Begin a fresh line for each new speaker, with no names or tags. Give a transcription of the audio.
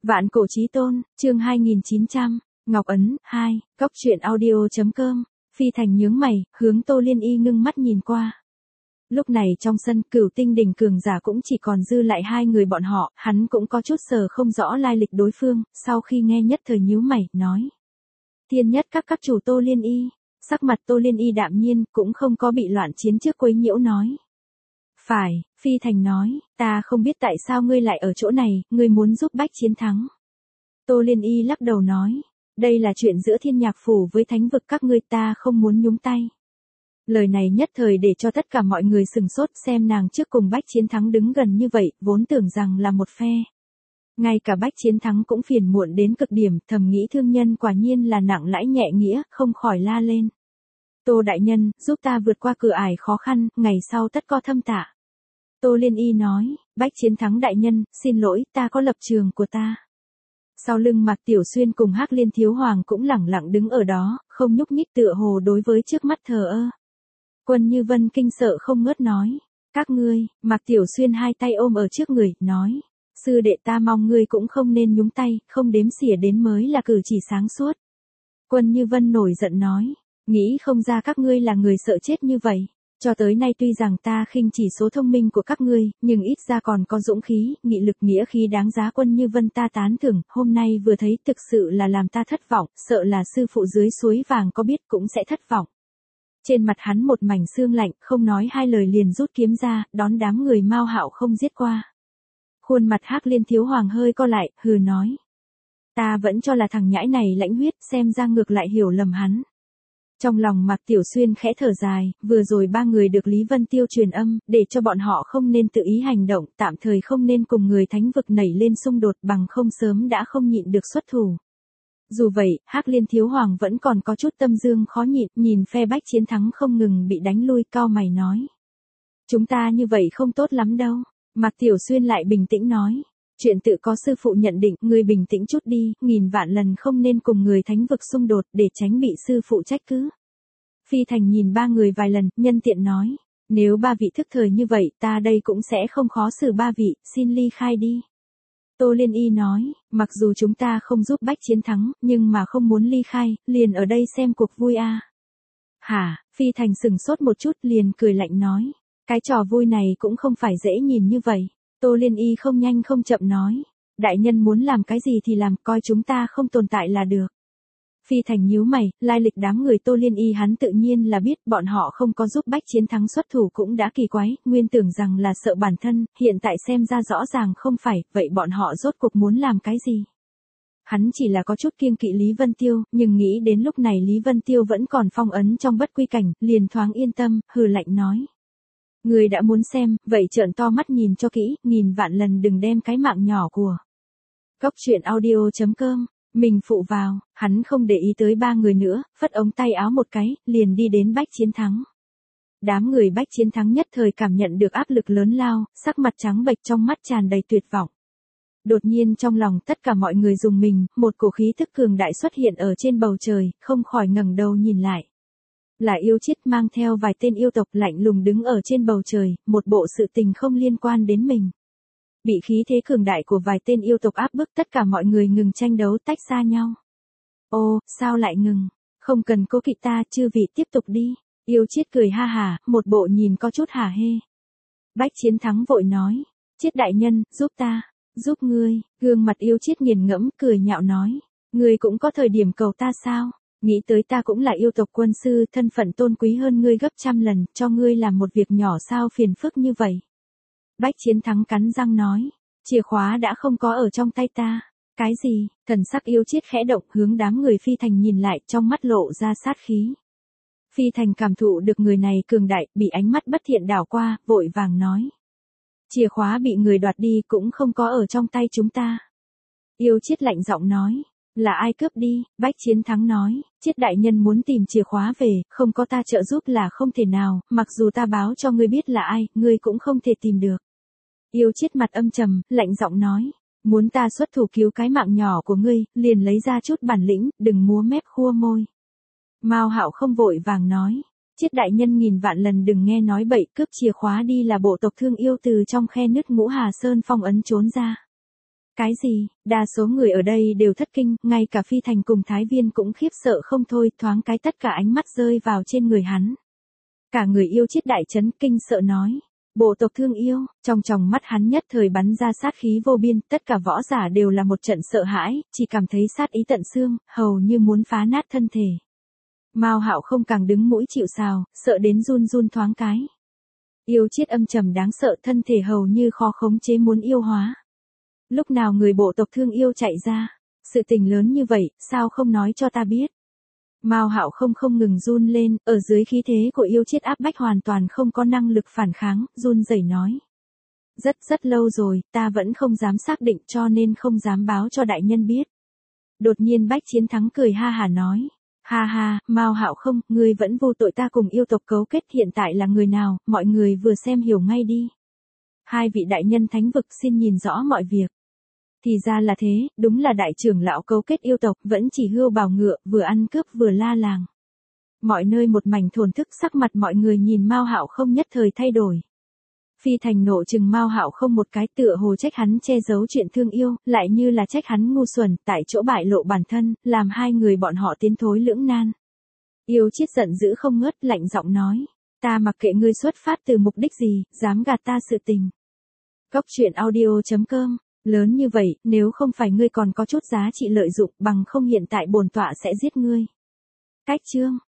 Vạn cổ chí tôn, chương 2900, Ngọc Ấn, 2, Cóc truyện audio.com, Phi Thành nhướng mày, hướng Tô Liên Y ngưng mắt nhìn qua. Lúc này trong sân Cửu Tinh đỉnh cường giả cũng chỉ còn dư lại hai người bọn họ, hắn cũng có chút sờ không rõ lai lịch đối phương, sau khi nghe nhất thời nhíu mày, nói. Thiên nhất các chủ Tô Liên Y, sắc mặt Tô Liên Y đạm nhiên, cũng không có bị loạn chiến trước quấy nhiễu nói. Phải, Phi Thành nói, ta không biết tại sao ngươi lại ở chỗ này, ngươi muốn giúp Bách chiến thắng. Tô Liên Y lắc đầu nói, đây là chuyện giữa Thiên Nhạc Phủ với thánh vực các ngươi, ta không muốn nhúng tay. Lời này nhất thời để cho tất cả mọi người sừng sốt, xem nàng trước cùng Bách chiến thắng đứng gần như vậy, vốn tưởng rằng là một phe. Ngay cả Bách chiến thắng cũng phiền muộn đến cực điểm, thầm nghĩ thương nhân quả nhiên là nặng lãi nhẹ nghĩa, không khỏi la lên. Tô đại nhân, giúp ta vượt qua cửa ải khó khăn, ngày sau tất có thâm tạ. Tô Liên Y nói, Bách chiến thắng đại nhân, xin lỗi, ta có lập trường của ta. Sau lưng Mạc Tiểu Xuyên cùng Hắc Liên Thiếu Hoàng cũng lẳng lặng đứng ở đó, không nhúc nhích tựa hồ đối với trước mắt thờ ơ. Quân Như Vân kinh sợ không ngớt nói, các ngươi, Mạc Tiểu Xuyên hai tay ôm ở trước người, nói, sư đệ ta mong ngươi cũng không nên nhúng tay, không đếm xỉa đến mới là cử chỉ sáng suốt. Quân Như Vân nổi giận nói, nghĩ không ra các ngươi là người sợ chết như vậy. Cho tới nay tuy rằng ta khinh chỉ số thông minh của các ngươi, nhưng ít ra còn có dũng khí, nghị lực nghĩa khí đáng giá. Quân Như Vân ta tán thưởng, hôm nay vừa thấy thực sự là làm ta thất vọng, sợ là sư phụ dưới suối vàng có biết cũng sẽ thất vọng. Trên mặt hắn một mảnh xương lạnh, không nói hai lời liền rút kiếm ra, đón đám người Mao Hạo không giết qua. Khuôn mặt Hắc Liên Thiếu Hoàng hơi co lại, hừ nói. Ta vẫn cho là thằng nhãi này lãnh huyết, xem ra ngược lại hiểu lầm hắn. Trong lòng Mạc Tiểu Xuyên khẽ thở dài, vừa rồi ba người được Lý Vân Tiêu truyền âm, để cho bọn họ không nên tự ý hành động, tạm thời không nên cùng người thánh vực nảy lên xung đột, bằng không sớm đã không nhịn được xuất thủ. Dù vậy, Hắc Liên Thiếu Hoàng vẫn còn có chút tâm dương khó nhịn, nhìn phe Bách chiến thắng không ngừng bị đánh lui, cao mày nói. Chúng ta như vậy không tốt lắm đâu. Mạc Tiểu Xuyên lại bình tĩnh nói. Chuyện tự có sư phụ nhận định, ngươi bình tĩnh chút đi, nghìn vạn lần không nên cùng người thánh vực xung đột, để tránh bị sư phụ trách cứ. Phi Thành nhìn ba người vài lần, nhân tiện nói, nếu ba vị thức thời như vậy, ta đây cũng sẽ không khó xử ba vị, xin ly khai đi. Tô Liên Y nói, mặc dù chúng ta không giúp Bách chiến thắng, nhưng mà không muốn ly khai, liền ở đây xem cuộc vui a. Hả, Phi Thành sừng sốt một chút liền cười lạnh nói, cái trò vui này cũng không phải dễ nhìn như vậy. Tô Liên Y không nhanh không chậm nói, đại nhân muốn làm cái gì thì làm, coi chúng ta không tồn tại là được. Phi Thành nhíu mày, lai lịch đám người Tô Liên Y hắn tự nhiên là biết, bọn họ không có giúp Bách chiến thắng xuất thủ cũng đã kỳ quái, nguyên tưởng rằng là sợ bản thân, hiện tại xem ra rõ ràng không phải, vậy bọn họ rốt cuộc muốn làm cái gì? Hắn chỉ là có chút kiêng kỵ Lý Vân Tiêu, nhưng nghĩ đến lúc này Lý Vân Tiêu vẫn còn phong ấn trong bất quy cảnh, liền thoáng yên tâm, hừ lạnh nói. Người đã muốn xem, vậy trợn to mắt nhìn cho kỹ, nghìn vạn lần đừng đem cái mạng nhỏ của. Cóc truyện audio.com, mình phụ vào, hắn không để ý tới ba người nữa, phất ống tay áo một cái, liền đi đến Bách chiến thắng. Đám người Bách chiến thắng nhất thời cảm nhận được áp lực lớn lao, sắc mặt trắng bệch trong mắt tràn đầy tuyệt vọng. Đột nhiên trong lòng tất cả mọi người rùng mình, một cổ khí thức cường đại xuất hiện ở trên bầu trời, không khỏi ngẩng đầu nhìn lại. Là Yêu Chiết mang theo vài tên yêu tộc lạnh lùng đứng ở trên bầu trời, một bộ sự tình không liên quan đến mình. Bị khí thế cường đại của vài tên yêu tộc áp bức, tất cả mọi người ngừng tranh đấu, tách xa nhau. Ô, sao lại ngừng? Không cần cố kỵ ta, chư vị tiếp tục đi. Yêu Chiết cười ha hả, một bộ nhìn có chút hả hê. Bách chiến thắng vội nói, Chiết đại nhân, giúp ta, giúp ngươi. Gương mặt Yêu Chiết nghiền ngẫm, cười nhạo nói, ngươi cũng có thời điểm cầu ta sao? Nghĩ tới ta cũng là yêu tộc quân sư, thân phận tôn quý hơn ngươi gấp trăm lần, cho ngươi làm một việc nhỏ sao phiền phức như vậy. Bách chiến thắng cắn răng nói, chìa khóa đã không có ở trong tay ta. Cái gì? Thần sắc Yêu Chiết khẽ động, hướng đám người Phi Thành nhìn lại, trong mắt lộ ra sát khí. Phi Thành cảm thụ được người này cường đại, bị ánh mắt bất thiện đảo qua, vội vàng nói. Chìa khóa bị người đoạt đi cũng không có ở trong tay chúng ta. Yêu Chiết lạnh giọng nói. Là ai cướp đi? Bách chiến thắng nói, Chiết đại nhân muốn tìm chìa khóa về, không có ta trợ giúp là không thể nào, mặc dù ta báo cho ngươi biết là ai, ngươi cũng không thể tìm được. Yêu Chiết mặt âm trầm, lạnh giọng nói, muốn ta xuất thủ cứu cái mạng nhỏ của ngươi, liền lấy ra chút bản lĩnh, đừng múa mép khua môi. Mao Hạo không vội vàng nói, Chiết đại nhân nghìn vạn lần đừng nghe nói bậy, cướp chìa khóa đi là bộ tộc Thương Yêu từ trong khe nứt Ngũ Hà Sơn phong ấn trốn ra. Cái gì? Đa số người ở đây đều thất kinh, ngay cả Phi Thành cùng Thái Viên cũng khiếp sợ không thôi, thoáng cái tất cả ánh mắt rơi vào trên người hắn. Cả người yêu Chiết đại chấn kinh sợ nói. Bộ tộc Thương Yêu, trong tròng mắt hắn nhất thời bắn ra sát khí vô biên, tất cả võ giả đều là một trận sợ hãi, chỉ cảm thấy sát ý tận xương, hầu như muốn phá nát thân thể. Mao Hạo không càng đứng mũi chịu sào, sợ đến run run thoáng cái. Yêu Chiết âm trầm đáng sợ, thân thể hầu như khó khống chế muốn yêu hóa. Lúc nào người bộ tộc Thương Yêu chạy ra? Sự tình lớn như vậy, sao không nói cho ta biết? Mao Hạo không ngừng run lên, ở dưới khí thế của yêu Chiết áp bách hoàn toàn không có năng lực phản kháng, run rẩy nói. Rất lâu rồi, ta vẫn không dám xác định cho nên không dám báo cho đại nhân biết. Đột nhiên Bách Chiến Thắng cười ha hà nói. Ha ha, Mao Hạo không, ngươi vẫn vô tội, ta cùng yêu tộc cấu kết hiện tại là người nào, mọi người vừa xem hiểu ngay đi. Hai vị đại nhân thánh vực xin nhìn rõ mọi việc. Thì ra là thế, đúng là đại trưởng lão cấu kết yêu tộc, vẫn chỉ hươu bào ngựa, vừa ăn cướp vừa la làng. Mọi nơi một mảnh thổn thức, sắc mặt mọi người nhìn Mao Hạo không nhất thời thay đổi. Phi Thành nộ chừng Mao Hạo không một cái, tựa hồ trách hắn che giấu chuyện thương yêu, lại như là trách hắn ngu xuẩn, tại chỗ bại lộ bản thân, làm hai người bọn họ tiến thối lưỡng nan. Yêu Chiết giận dữ không ngớt, lạnh giọng nói, ta mặc kệ ngươi xuất phát từ mục đích gì, dám gạt ta sự tình. Cốc truyện audio.com. Lớn như vậy, nếu không phải ngươi còn có chút giá trị lợi dụng, bằng không hiện tại bổn tọa sẽ giết ngươi. Cách chương